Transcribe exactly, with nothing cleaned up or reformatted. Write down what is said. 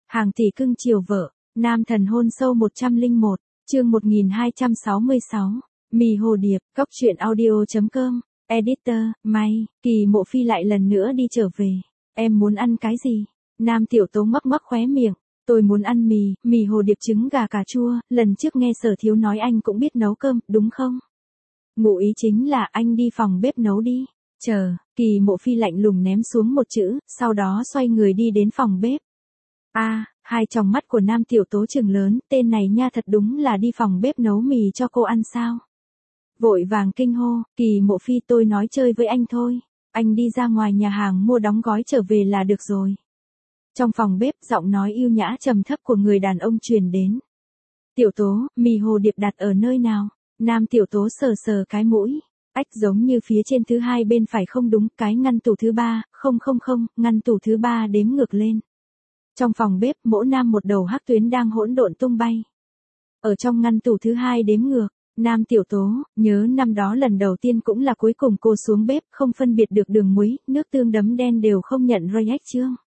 Hàng tỷ cưng chiều vợ, nam thần hôn sâu một trăm lẻ một, chương một nghìn hai trăm sáu mươi sáu. Mì hồ điệp, góc truyện audio.com, editor, may, Kỳ Mộ Phi lại lần nữa đi trở về. Em muốn ăn cái gì? Nam Tiểu Tố mấp mấp khóe miệng. Tôi muốn ăn mì, mì hồ điệp trứng gà cà chua, lần trước nghe Sở Thiếu nói anh cũng biết nấu cơm, đúng không? Ngụ ý chính là anh đi phòng bếp nấu đi. Chờ, Kỳ Mộ Phi lạnh lùng ném xuống một chữ, sau đó xoay người đi đến phòng bếp. A, à, hai tròng mắt của Nam Tiểu Tố trừng lớn, tên này nha thật đúng là đi phòng bếp nấu mì cho cô ăn sao? Vội vàng kinh hô, Kỳ Mộ Phi tôi nói chơi với anh thôi, anh đi ra ngoài nhà hàng mua đóng gói trở về là được rồi. Trong phòng bếp, giọng nói yêu nhã trầm thấp của người đàn ông truyền đến. Tiểu Tố, mì hồ điệp đặt ở nơi nào? Nam Tiểu Tố sờ sờ cái mũi. Ách, giống như phía trên thứ hai bên phải không đúng, cái ngăn tủ thứ ba, không không không, ngăn tủ thứ ba đếm ngược lên. Trong phòng bếp, Mỗ Nam một đầu hắc tuyến đang hỗn độn tung bay. Ở trong ngăn tủ thứ hai đếm ngược, Nam Tiểu Tố, nhớ năm đó lần đầu tiên cũng là cuối cùng cô xuống bếp, không phân biệt được đường muối, nước tương đấm đen đều không nhận Rayek chương.